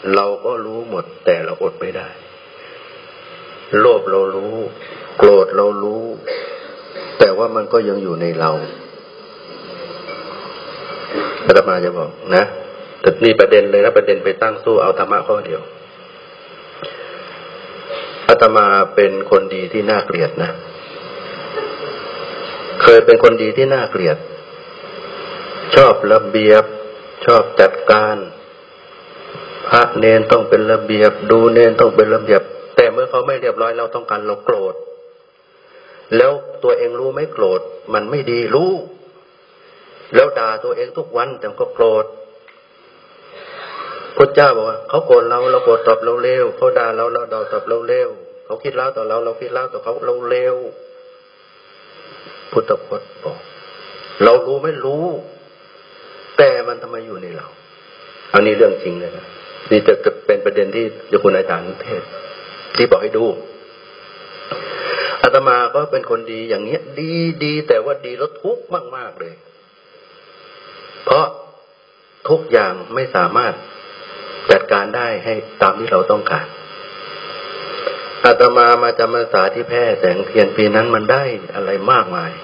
เราก็รู้หมดแต่เราอดไม่ได้โลภเรารู้โกรธเรารู้แต่ว่ามันก็ยังอยู่ในเราอาตมาจะบอกนะแต่นี่ประเด็นเลยนะประเด็นไปตั้งสู้เอาธรรมะข้อเดียวอาตมาเป็นคนดีที่น่าเกลียดนะเคยเป็นคนดีที่น่าเกลียดชอบระเบียบชอบจัดการพระเนนต้องเป็นระเบียบดูเนนต้องเป็นระเบียบแต่เมื่อเขาไม่เรียบร้อยเราต้องการเราโกรธแล้วตัวเองรู้ไหมโกรธมันไม่ดีรู้แล้วด่าตัวเองทุกวันแต่ก็โกรธพระเจ้าบอกว่าเขาโกรธเราโกรธตอบเราเร็วเขาด่าเราด่าตอบเราเร็วเขาคิดร้ายต่อเราคิดร้ายต่อเขาเราเร็วพุทธพจน์บอกเรารู้ไม่รู้แต่มันทำไมอยู่ในเราอันนี้เรื่องจริงเลยนะนี่จะเป็นประเด็นที่เจ้าคุณอาจารย์เทศที่บอกให้ดูอาตมาก็เป็นคนดีอย่างเงี้ยดีแต่ว่าดีแล้วทุกข์มากๆเลยเพราะทุกอย่างไม่สามารถจัดการได้ให้ตามที่เราต้องการอาตมามาจำพรรษาที่แพร่แสงเทียนปีนั้นมันได้อะไรมากมาย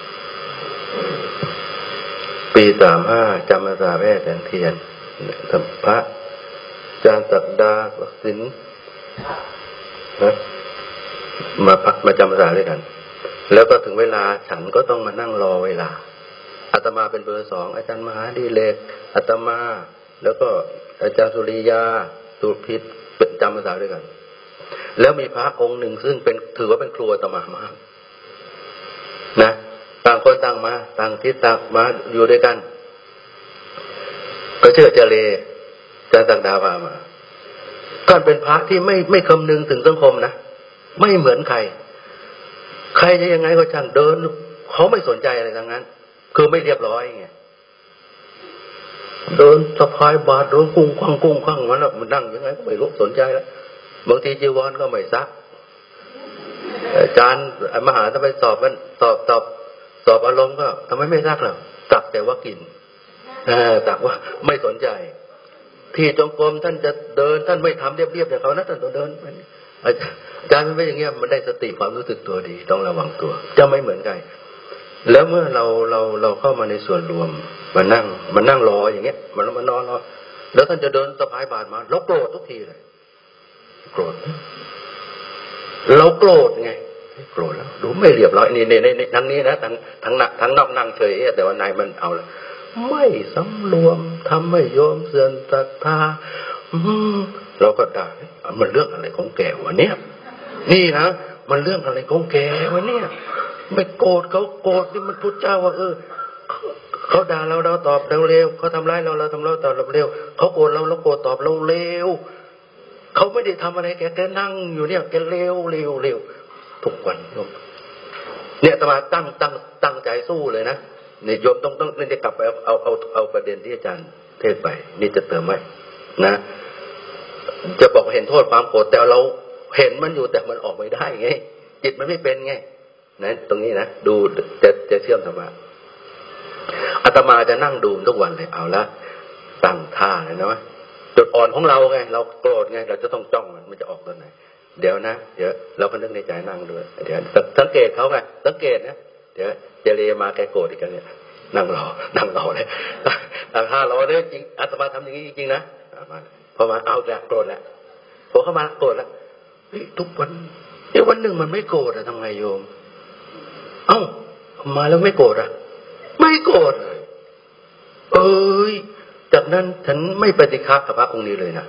ปี35จำพรรษาแพร่แสงเทียนพระอาจารย์ศักดาศิลป์นะมาจำพรรษาด้วยกันแล้วก็ถึงเวลาฉันก็ต้องมานั่งรอเวลาอาตมาเป็นเบอร์2อาจารย์มหาดิเลกอาตมาแล้วก็อาจารย์สุริยาสุพิษเป็นจำพรรษาด้วยกันแล้วมีพระองค์หนึ่งซึ่งเป็นถือว่าเป็นครูอาตมามากนะต่างคนต่างมาต่างทิศต่างมาอยู่ด้วยกันก็เชื่อเจเลอาจารย์ต่างดาวมาท่านเป็นพระที่ไม่คำนึงถึงสังคมนะไม่เหมือนใครจะยังไงก็ช่างเดินเขาไม่สนใจอะไรทั้งนั้นคือไม่เรียบร้อยไงเดินสะพายบาตรเดินกุ้งควังมันมันนั่งยังไงก็ไม่รู้สนใจแล้วบางทีจีวรก็ไม่ซักอาจารย์มหาทำไมสอบกันสอบอารมณ์ก็ทำไมไม่ซักล่ะซักแต่ว่ากินซักว่าไม่สนใจที่จงกรมท่านจะเดินท่านไม่ทำเรียบๆอย่างเขานะท่านต้องเดินอาจารย์มันไม่อย่างเงี้ยมันได้สติความรู้สึกตัวดีต้องระวังตัวจะไม่เหมือนกันแล้วเมื่อเราเข้ามาในส่วนรวมมานั่งรออย่างเงี้ยมันนอนรอแล้วท่านจะเดินสะพายบาตรมาเราโกรธทุกทีเลยโกรธเราโกรธไงโกรธแล้วดูไม่เรียบร้อยนี่ในทั้งนี้นะทั้งนอกนั่งเฉยแต่ว่านายมันเอาละไม่สำรวมทำให้โยมเสื่อมศรัทธาเราก็ด่ามันเรื่องอะไรของแกวะเนี่ยนี่นะมันเรื่องอะไรของแกวะเนี่ยไม่โกรธเขาโกรธนี่มันพุทธเจ้าว่าเขาด่าเราตอบเราเร็วเขาทำร้ายเราทำเราตอบเราเร็วเขาโกรธเราโกรธตอบเราเร็วเขาไม่ได้ทำอะไรแกนั่งอยู่เนี่ยแกเร็วทุกวันโยมเนี่ยอาตมาตั้งใจสู้เลยนะนี่โยมต้องนี่จะกลับไปเอาประเด็นที่อาจารย์เทศไปนี่จะเติมไว้นะจะบอกเห็นโทษความโกรธแต่เราเห็นมันอยู่แต่มันออกไม่ได้ไงจิตมันไม่เป็นไงนะตรงนี้นะดูจะเชื่อมธรรมะอาตมาจะนั่งดูทุกวันเลยเอาละตั้งท่าเลยนะจุดอ่อนของเราไงเราโกรธไงเราจะต้องจ้องมันจะออกตอนไหนเดี๋ยวเราก็นึกในใจนั่งด้วยเดี๋ยวสังเกตเขาไงสังเกตนะเดี๋ยวเจเรมาแกโกรธอีกแล้วเนี่ยนั่งรอเลยตั้งท่ารอเลยจริงอาตมาทำอย่างนี้จริงๆนะพอมาเอาละโกรธละพอเข้ามาโกรธละทุกวันวันหนึ่งมันไม่โกรธอะทำไงโยมเอ้ามาแล้วไม่โกรธอะไม่โกรธจากนั้นฉันไม่ปฏิฆะกับพระองค์นี้เลยนะ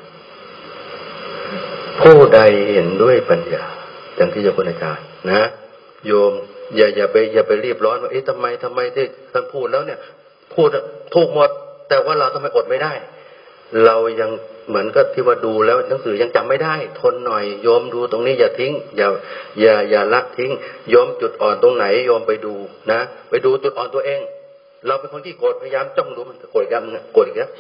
ผู้ใดเห็นด้วยปัญญาอย่างที่เจ้าคุณอาจารย์นะโยมอย่าไปรีบร้อนว่าทำไมที่ท่านพูดแล้วเนี่ยพูดถูกหมดแต่ว่าเราทำไมอดไม่ได้เรายังเหมือนกับที่ว่าดูแล้วหนังสือยังจำไม่ได้ทนหน่อยโยมดูตรงนี้อย่าทิ้งอย่าละทิ้งโยมจุดอ่อนตรงไหนโยมไปดูนะไปดูจุดอ่อนตัวเองเราเป็นคนที่โกรธพยายามจ้องดูมันโกรธกันโกรธอีกแล้ว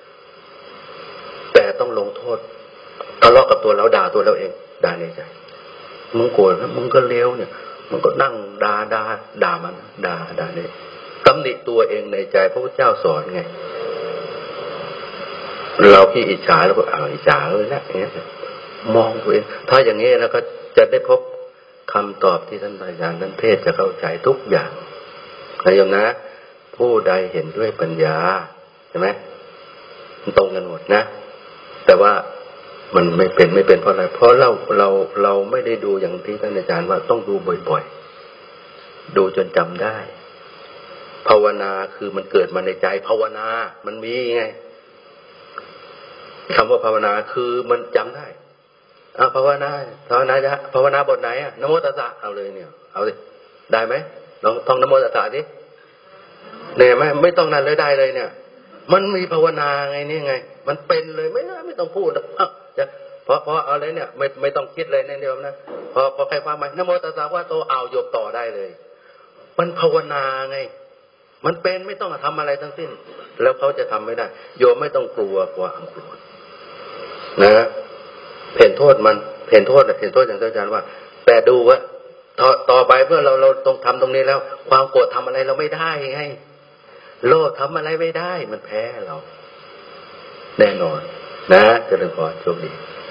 แต่ต้องลงโทษทะเลาะกับตัวเราด่าตัวเราเองด่าในใจมึงโกรธนะมึงก็เลวเนี่ยมันก็นั่งด่ามันด่าเนี่ยตำหนิตัวเองในใจพระพุทธเจ้าสอนไงเราขี้อิจฉาแล้วก็อิจฉาเลยนะอย่างเงี้ยมองตัวเองถ้าอย่างนี้แล้วก็จะได้พบคำตอบที่ท่านอาจารย์ท่านเทศจะเข้าใจทุกอย่างนะโยมนะผู้ใดเห็นด้วยปัญญาใช่ไหมมันตรงกันหมดนะแต่ว่ามันไม่เป็นเพราะอะไรเพราะเราไม่ได้ดูอย่างที่ท่านอาจารย์ว่าต้องดูบ่อยๆดูจนจำได้ภาวนาคือมันเกิดมาในใจภาวนามันมีไงคำว่าภาวนาคือมันจำได้ภาวนาจะภาวนาบทไหนนะโมตัสสะเอาเลยเนี่ยเอาสิได้ไหมลองท่องนะโมตัสสะดิเนี่ยไม่ต้องนั่นเลยได้เลยเนี่ยมันมีภาวนาไงนี่ไงมันเป็นเลยไม่ต้องพูดจะเพราะอะไรเนี่ยไม่ต้องคิดเลยเนี่ยเดียวนะพอใครฟังมานะโมตัสสะว่าโตเอาโยกต่อได้เลยมันภาวนาไงมันเป็นไม่ต้องทำอะไรทั้งสิ้นแล้วเขาจะทำไม่ได้โยมไม่ต้องกลัวความโกรธนะเห็นโทษมันเห็นโทษอย่างที่อาจารย์ว่าแต่ดูว่าต่อไปเพื่อเราต้องทำตรงนี้แล้วความโกรธทำอะไรเราไม่ได้ไงโลภทำอะไรไม่ได้มันแพ้เราแน่นอนนะเจริญพรโชคดี